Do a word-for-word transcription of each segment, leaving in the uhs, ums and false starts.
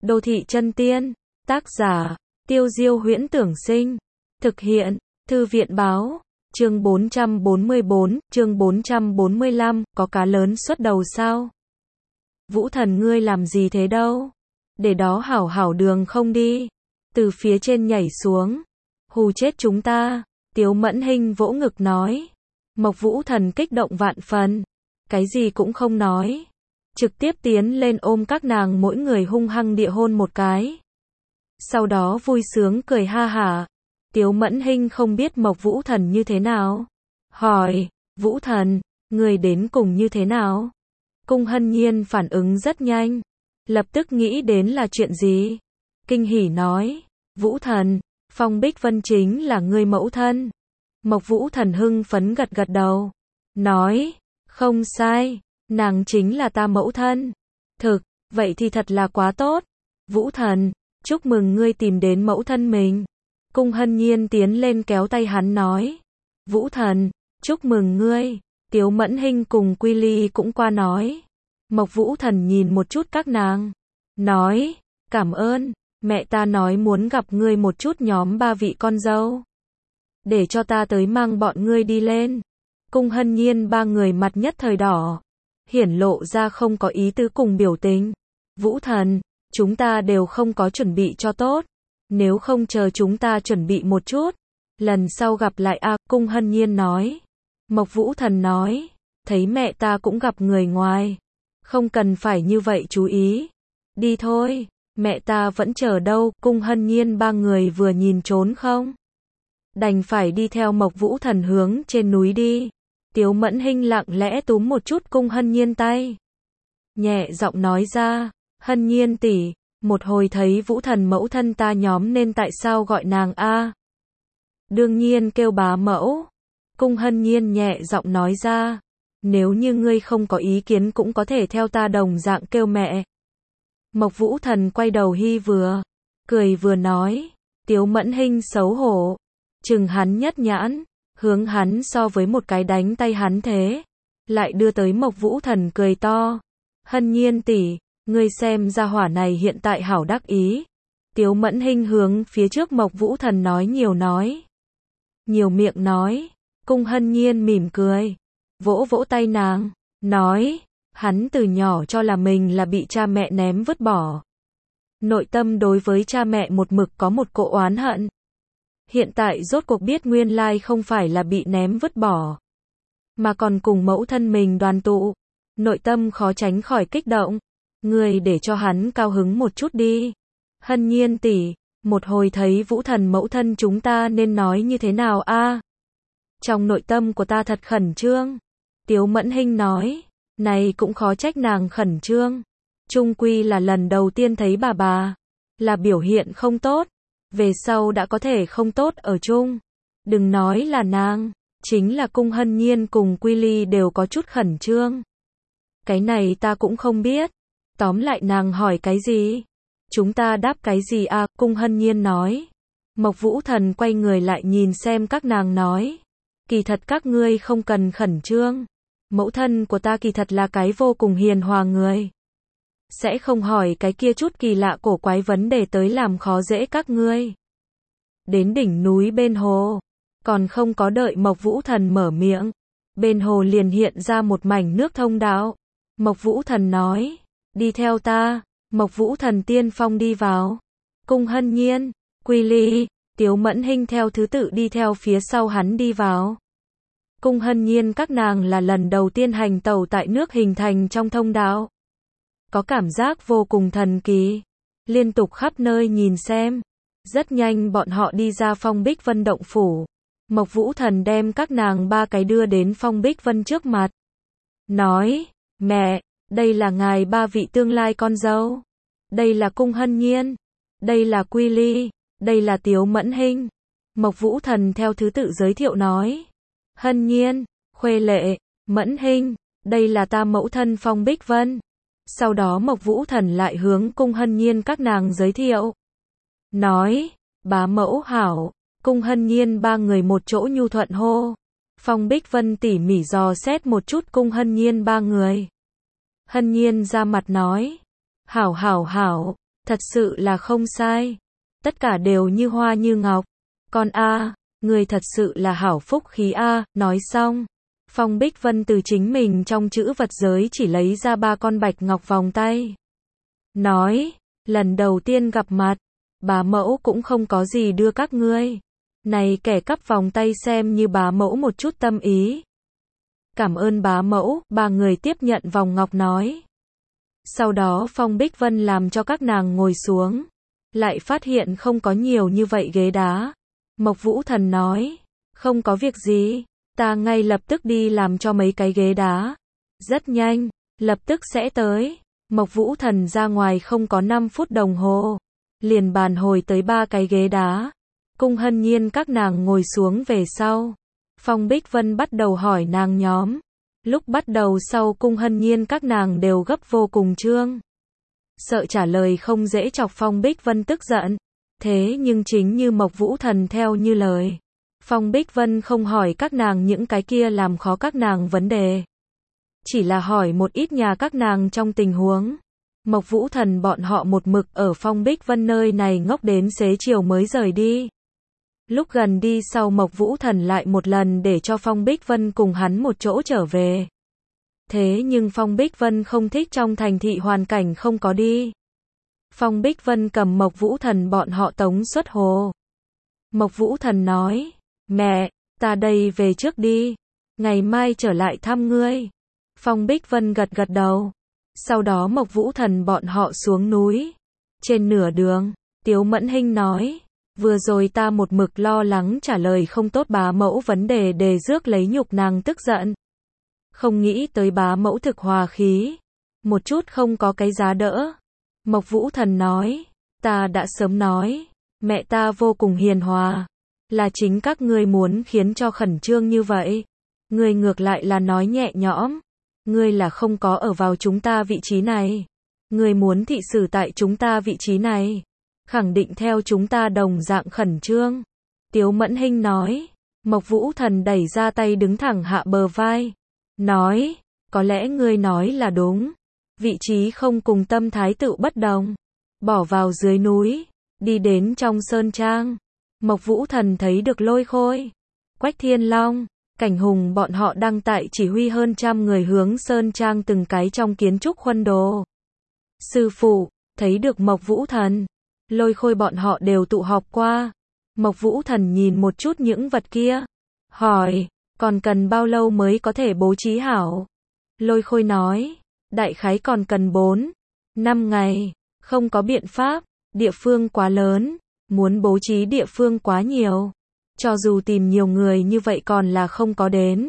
Đô thị chân tiên, tác giả, Tiêu Diêu Huyễn Tưởng Sinh, thực hiện, Thư viện báo, chương bốn trăm bốn mươi bốn, chương bốn trăm bốn mươi lăm, có cá lớn xuất đầu sao? Vũ Thần ngươi làm gì thế đâu? Để đó hảo hảo đường không đi, từ phía trên nhảy xuống, hù chết chúng ta, Tiếu Mẫn Hinh vỗ ngực nói. Mộc Vũ Thần kích động vạn phần, cái gì cũng không nói, trực tiếp tiến lên ôm các nàng mỗi người hung hăng địa hôn một cái. Sau đó vui sướng cười ha hả. Tiếu Mẫn Hinh không biết Mộc Vũ Thần như thế nào, hỏi, Vũ Thần, người đến cùng như thế nào? Cung Hân Nhiên phản ứng rất nhanh, lập tức nghĩ đến là chuyện gì. Kinh hỉ nói, Vũ Thần, Phong Bích Vân chính là người mẫu thân. Mộc Vũ Thần hưng phấn gật gật đầu, nói, không sai, nàng chính là ta mẫu thân. Thực, vậy thì thật là quá tốt. Vũ Thần, chúc mừng ngươi tìm đến mẫu thân mình. Cung Hân Nhiên tiến lên kéo tay hắn nói, Vũ Thần, chúc mừng ngươi. Tiếu Mẫn Hinh cùng Quy Ly cũng qua nói. Mộc Vũ Thần nhìn một chút các nàng, nói, cảm ơn, mẹ ta nói muốn gặp ngươi một chút nhóm ba vị con dâu, để cho ta tới mang bọn ngươi đi lên. Cung Hân Nhiên ba người mặt nhất thời đỏ, hiển lộ ra không có ý tứ cùng biểu tình. Vũ Thần, chúng ta đều không có chuẩn bị cho tốt, nếu không chờ chúng ta chuẩn bị một chút, lần sau gặp lại a. À, Cung Hân Nhiên nói. Mộc Vũ Thần nói, thấy mẹ ta cũng gặp người ngoài, không cần phải như vậy chú ý. Đi thôi, mẹ ta vẫn chờ đâu. Cung Hân Nhiên ba người vừa nhìn trốn không, đành phải đi theo Mộc Vũ Thần hướng trên núi đi. Tiếu Mẫn Hinh lặng lẽ túm một chút Cung Hân Nhiên tay, nhẹ giọng nói ra, Hân Nhiên tỷ, một hồi thấy Vũ Thần mẫu thân ta nhóm nên tại sao gọi nàng a? Đương nhiên kêu bá mẫu. Cung Hân Nhiên nhẹ giọng nói ra, nếu như ngươi không có ý kiến cũng có thể theo ta đồng dạng kêu mẹ. Mộc Vũ Thần quay đầu hi vừa, cười vừa nói. Tiếu Mẫn Hinh xấu hổ, chừng hắn nhất nhãn, hướng hắn so với một cái đánh tay hắn thế, lại đưa tới Mộc Vũ Thần cười to, Hân Nhiên tỷ, ngươi xem ra hỏa này hiện tại hảo đắc ý. Tiếu Mẫn Hinh hướng phía trước Mộc Vũ Thần nói nhiều nói, nhiều miệng nói. Cung Hân Nhiên mỉm cười, vỗ vỗ tay nàng, nói, hắn từ nhỏ cho là mình là bị cha mẹ ném vứt bỏ, nội tâm đối với cha mẹ một mực có một cỗ oán hận. Hiện tại rốt cuộc biết nguyên lai không phải là bị ném vứt bỏ, mà còn cùng mẫu thân mình đoàn tụ, nội tâm khó tránh khỏi kích động. Người để cho hắn cao hứng một chút đi. Hân Nhiên tỷ, một hồi thấy Vũ Thần mẫu thân chúng ta nên nói như thế nào a? À? Trong nội tâm của ta thật khẩn trương. Tiếu Mẫn Hinh nói, này cũng khó trách nàng khẩn trương. Chung quy là lần đầu tiên thấy bà bà, là biểu hiện không tốt, về sau đã có thể không tốt ở chung. Đừng nói là nàng, chính là Cung Hân Nhiên cùng Quy Ly đều có chút khẩn trương. Cái này ta cũng không biết. Tóm lại nàng hỏi cái gì, chúng ta đáp cái gì à? Cung Hân Nhiên nói. Mộc Vũ Thần quay người lại nhìn xem các nàng nói, kỳ thật các ngươi không cần khẩn trương, mẫu thân của ta kỳ thật là cái vô cùng hiền hòa người, sẽ không hỏi cái kia chút kỳ lạ cổ quái vấn đề tới làm khó dễ các ngươi. Đến đỉnh núi bên hồ, còn không có đợi Mộc Vũ Thần mở miệng, bên hồ liền hiện ra một mảnh nước thông đạo. Mộc Vũ Thần nói, đi theo ta. Mộc Vũ Thần tiên phong đi vào, Cung Hân Nhiên, Quy Ly, Tiếu Mẫn Hinh theo thứ tự đi theo phía sau hắn đi vào. Cung Hân Nhiên các nàng là lần đầu tiên hành tẩu tại nước hình thành trong thông đạo, có cảm giác vô cùng thần kỳ, liên tục khắp nơi nhìn xem. Rất nhanh bọn họ đi ra Phong Bích Vân động phủ. Mộc Vũ Thần đem các nàng ba cái đưa đến Phong Bích Vân trước mặt, nói, mẹ, đây là ngài ba vị tương lai con dâu, đây là Cung Hân Nhiên, đây là Quy Ly, đây là Tiếu Mẫn Hinh. Mộc Vũ Thần theo thứ tự giới thiệu nói, Hân Nhiên, Khuê Lệ, Mẫn Hinh, đây là ta mẫu thân Phong Bích Vân. Sau đó Mộc Vũ Thần lại hướng Cung Hân Nhiên các nàng giới thiệu, nói, bá mẫu hảo. Cung Hân Nhiên ba người một chỗ nhu thuận hô. Phong Bích Vân tỉ mỉ dò xét một chút Cung Hân Nhiên ba người. Hân Nhiên ra mặt nói, hảo hảo hảo, Thật sự là không sai. Tất cả đều như hoa như ngọc. Con a, người thật sự là hảo phúc khí a, nói xong. Phong Bích Vân từ chính mình trong chữ vật giới chỉ lấy ra ba con bạch ngọc vòng tay. Nói, lần đầu tiên gặp mặt, bá mẫu cũng không có gì đưa các ngươi. Này kẻ cắp vòng tay xem như bá mẫu một chút tâm ý. Cảm ơn bá mẫu, ba người tiếp nhận vòng ngọc nói. Sau đó Phong Bích Vân làm cho các nàng ngồi xuống. Lại phát hiện không có nhiều như vậy ghế đá. Mộc Vũ Thần nói, không có việc gì, ta ngay lập tức đi làm cho mấy cái ghế đá. Rất nhanh, lập tức sẽ tới. Mộc Vũ Thần ra ngoài không có năm phút đồng hồ. Liền bàn hồi tới ba cái ghế đá. Cung Hân Nhiên các nàng ngồi xuống về sau. Phong Bích Vân bắt đầu hỏi nàng nhóm. Lúc bắt đầu sau Cung Hân Nhiên các nàng đều gấp vô cùng trương. Sợ trả lời không dễ chọc Phong Bích Vân tức giận. Thế nhưng chính như Mộc Vũ Thần theo như lời. Phong Bích Vân không hỏi các nàng những cái kia làm khó các nàng vấn đề. Chỉ là hỏi một ít nhà các nàng trong tình huống. Mộc Vũ Thần bọn họ một mực ở Phong Bích Vân nơi này ngốc đến xế chiều mới rời đi. Lúc gần đi sau Mộc Vũ Thần lại một lần để cho Phong Bích Vân cùng hắn một chỗ trở về. Thế nhưng Phong Bích Vân không thích trong thành thị hoàn cảnh không có đi. Phong Bích Vân cầm Mộc Vũ Thần bọn họ tống xuất hồ. Mộc Vũ Thần nói, mẹ, ta đây về trước đi, ngày mai trở lại thăm ngươi. Phong Bích Vân gật gật đầu. Sau đó Mộc Vũ Thần bọn họ xuống núi. Trên nửa đường, Tiếu Mẫn Hinh nói, vừa rồi ta một mực lo lắng trả lời không tốt bá mẫu vấn đề đề rước lấy nhục nàng tức giận. Không nghĩ tới bá mẫu thực hòa khí. Một chút không có cái giá đỡ. Mộc Vũ Thần nói, ta đã sớm nói, mẹ ta vô cùng hiền hòa. Là chính các ngươi muốn khiến cho khẩn trương như vậy. Ngươi ngược lại là nói nhẹ nhõm. Ngươi là không có ở vào chúng ta vị trí này. Ngươi muốn thị xử tại chúng ta vị trí này. Khẳng định theo chúng ta đồng dạng khẩn trương. Tiếu Mẫn Hinh nói. Mộc Vũ Thần đẩy ra tay đứng thẳng hạ bờ vai. Nói, có lẽ ngươi nói là đúng. Vị trí không cùng tâm thái tự bất đồng. Bỏ vào dưới núi. Đi đến trong sơn trang. Mộc Vũ Thần thấy được Lôi Khôi, Quách Thiên Long, Cảnh Hùng bọn họ đang tại chỉ huy hơn trăm người hướng sơn trang từng cái trong kiến trúc huân đồ. Sư phụ, thấy được Mộc Vũ Thần, Lôi Khôi bọn họ đều tụ họp qua. Mộc Vũ Thần nhìn một chút những vật kia, hỏi, còn cần bao lâu mới có thể bố trí hảo? Lôi Khôi nói, đại khái còn cần bốn, năm ngày, không có biện pháp, địa phương quá lớn. Muốn bố trí địa phương quá nhiều. Cho dù tìm nhiều người như vậy còn là không có đến.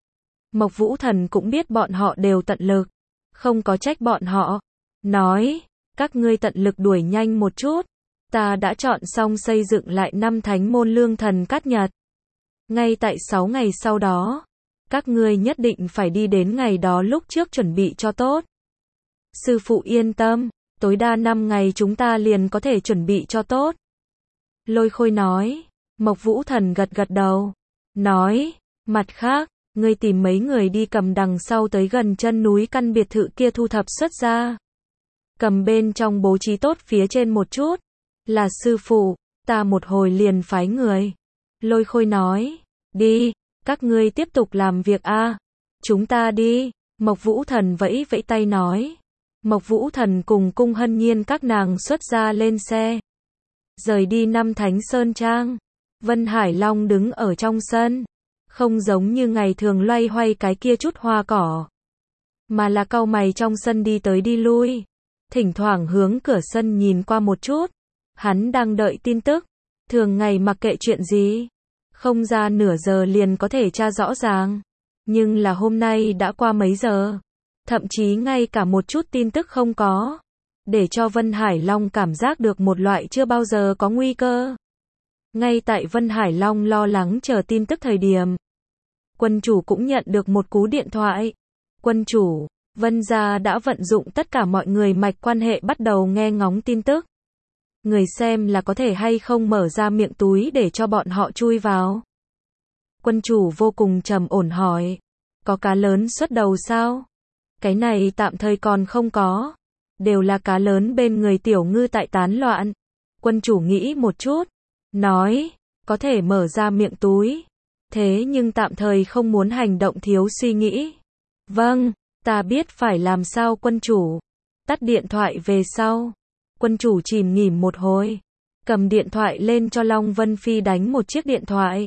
Mộc Vũ Thần cũng biết bọn họ đều tận lực. Không có trách bọn họ. Nói, các ngươi tận lực đuổi nhanh một chút. Ta đã chọn xong xây dựng lại năm thánh môn lương thần cát nhật. Ngay tại sáu ngày sau đó. Các ngươi nhất định phải đi đến ngày đó lúc trước chuẩn bị cho tốt. Sư phụ yên tâm. Tối đa năm ngày chúng ta liền có thể chuẩn bị cho tốt. Lôi Khôi nói. Mộc Vũ Thần gật gật đầu. Nói. Mặt khác, ngươi tìm mấy người đi cầm đằng sau tới gần chân núi căn biệt thự kia thu thập xuất ra. Cầm bên trong bố trí tốt phía trên một chút. Là sư phụ, ta một hồi liền phái người. Lôi Khôi nói. Đi, các ngươi tiếp tục làm việc a. Chúng ta đi. Mộc Vũ Thần vẫy vẫy tay nói. Mộc Vũ Thần cùng Cung Hân Nhiên các nàng xuất ra lên xe. Rời đi năm thánh sơn trang. Vân Hải Long đứng ở trong sân. Không giống như ngày thường loay hoay cái kia chút hoa cỏ. Mà là cau mày trong sân đi tới đi lui. Thỉnh thoảng hướng cửa sân nhìn qua một chút. Hắn đang đợi tin tức. Thường ngày mặc kệ chuyện gì. Không ra nửa giờ liền có thể tra rõ ràng. Nhưng là hôm nay đã qua mấy giờ. Thậm chí ngay cả một chút tin tức không có. Để cho Vân Hải Long cảm giác được một loại chưa bao giờ có nguy cơ. Ngay tại Vân Hải Long lo lắng chờ tin tức thời điểm. Quân chủ cũng nhận được một cú điện thoại. Quân chủ, Vân gia đã vận dụng tất cả mọi người mạch quan hệ bắt đầu nghe ngóng tin tức. Người xem là có thể hay không mở ra miệng túi để cho bọn họ chui vào. Quân chủ vô cùng trầm ổn hỏi. Có cá lớn xuất đầu sao? Cái này tạm thời còn không có. đều là cá lớn bên người tiểu ngư tại tán loạn. Quân chủ nghĩ một chút, nói, có thể mở ra miệng túi, thế nhưng tạm thời không muốn hành động thiếu suy nghĩ. Vâng, ta biết phải làm sao quân chủ. Tắt điện thoại về sau, quân chủ chìm nghỉm một hồi, cầm điện thoại lên cho Long Vân Phi đánh một chiếc điện thoại.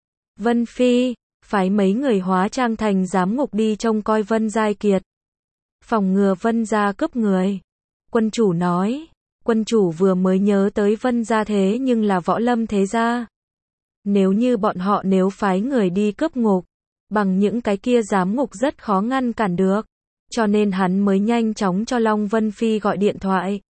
Vân Phi, phái mấy người hóa trang thành giám ngục đi trông coi Vân Giai Kiệt, phòng ngừa Vân gia cướp người. Quân chủ nói, quân chủ vừa mới nhớ tới Vân gia thế nhưng là võ lâm thế gia. Nếu như bọn họ nếu phái người đi cướp ngục, bằng những cái kia giám ngục rất khó ngăn cản được. Cho nên hắn mới nhanh chóng cho Long Vân Phi gọi điện thoại,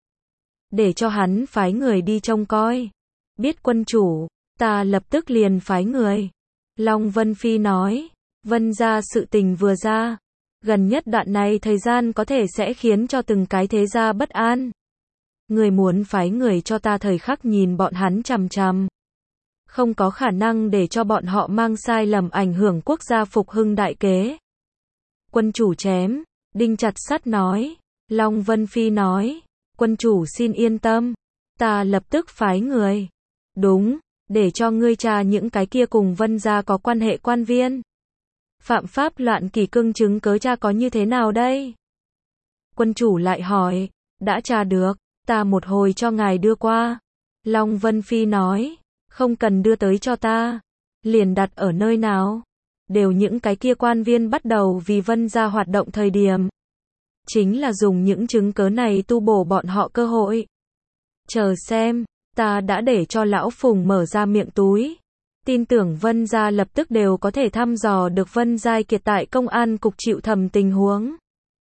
để cho hắn phái người đi trông coi. Biết quân chủ, ta lập tức liền phái người. Long Vân Phi nói, Vân gia sự tình vừa ra, gần nhất đoạn này thời gian có thể sẽ khiến cho từng cái thế gia bất an. Người muốn phái người cho ta thời khắc nhìn bọn hắn chằm chằm. Không có khả năng để cho bọn họ mang sai lầm ảnh hưởng quốc gia phục hưng đại kế. Quân chủ chém, đinh chặt sắt nói. Long Vân Phi nói, quân chủ xin yên tâm, ta lập tức phái người. Đúng, để cho ngươi tra những cái kia cùng Vân gia có quan hệ quan viên. Phạm pháp loạn kỷ cương chứng cớ tra có như thế nào đây? Quân chủ lại hỏi, đã tra được, ta một hồi cho ngài đưa qua. Long Vân Phi nói, không cần đưa tới cho ta, liền đặt ở nơi nào? Đều những cái kia quan viên bắt đầu vì Vân gia hoạt động thời điểm. Chính là dùng những chứng cớ này tu bổ bọn họ cơ hội. Chờ xem, ta đã để cho lão Phùng mở ra miệng túi. Tin tưởng Vân gia lập tức đều có thể thăm dò được Vân Giai Kiệt tại công an cục chịu thẩm tình huống.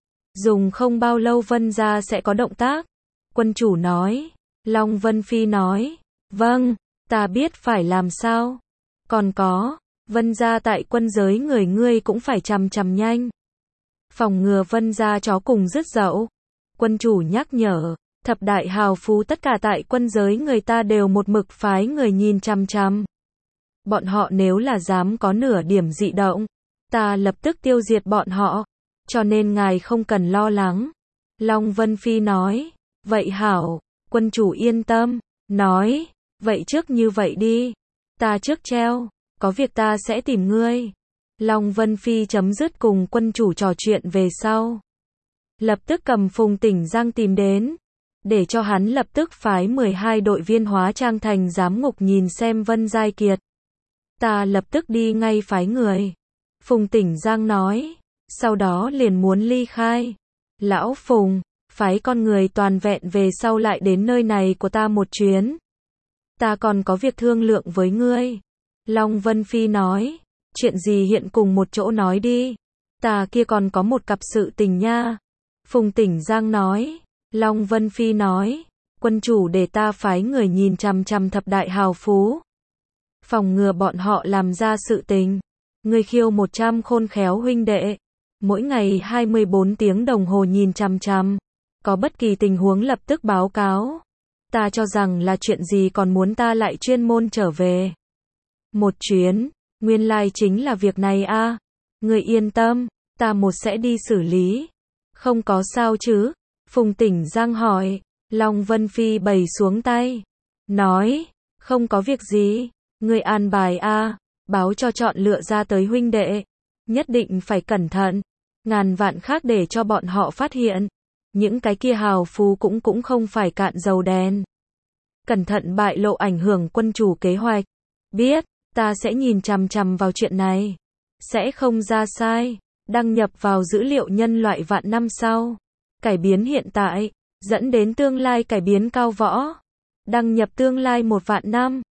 Dùng không bao lâu Vân gia sẽ có động tác. Quân chủ nói. Long Vân Phi nói, vâng, ta biết phải làm sao. Còn có, Vân gia tại quân giới người ngươi cũng phải chằm chằm nhanh. Phòng ngừa Vân gia chó cùng rứt dậu. Quân chủ nhắc nhở, thập đại hào phú tất cả tại quân giới người ta đều một mực phái người nhìn chằm chằm. Bọn họ nếu là dám có nửa điểm dị động, ta lập tức tiêu diệt bọn họ, cho nên ngài không cần lo lắng. Long Vân Phi nói, vậy hảo, quân chủ yên tâm, nói, vậy trước như vậy đi, ta trước treo, có việc ta sẽ tìm ngươi. Long Vân Phi chấm dứt cùng quân chủ trò chuyện về sau, lập tức cầm Phùng Tỉnh Giang tìm đến, để cho hắn lập tức phái mười hai đội viên hóa trang thành giám ngục nhìn xem Vân Giai Kiệt. Ta lập tức đi ngay phái người. Phùng Tỉnh Giang nói, sau đó liền muốn ly khai. Lão Phùng, phái con người toàn vẹn về sau lại đến nơi này của ta một chuyến. Ta còn có việc thương lượng với ngươi. Long Vân Phi nói, chuyện gì hiện cùng một chỗ nói đi. Ta kia còn có một cặp sự tình nha. Phùng Tỉnh Giang nói, Long Vân Phi nói, quân chủ để ta phái người nhìn chằm chằm thập đại hào phú. Phòng ngừa bọn họ làm ra sự tình. Ngươi khiêu một trăm khôn khéo huynh đệ. Mỗi ngày hai mươi bốn tiếng đồng hồ nhìn chằm chằm. Có bất kỳ tình huống lập tức báo cáo. Ta cho rằng là chuyện gì còn muốn ta lại chuyên môn trở về. Một chuyến, nguyên lai chính là việc này a. À. Ngươi yên tâm, ta một sẽ đi xử lý. Không có sao chứ? Phùng Tỉnh Giang hỏi. Long Vân Phi bày xuống tay. Nói, không có việc gì. Ngươi an bài a, à, báo cho chọn lựa ra tới huynh đệ. Nhất định phải cẩn thận. Ngàn vạn khác để cho bọn họ phát hiện. Những cái kia hào phú cũng cũng không phải cạn dầu đèn. Cẩn thận bại lộ ảnh hưởng quân chủ kế hoạch. Biết, ta sẽ nhìn chằm chằm vào chuyện này. Sẽ không ra sai. Đăng nhập vào dữ liệu nhân loại vạn năm sau. Cải biến hiện tại, dẫn đến tương lai cải biến cao võ. Đăng nhập tương lai một vạn năm.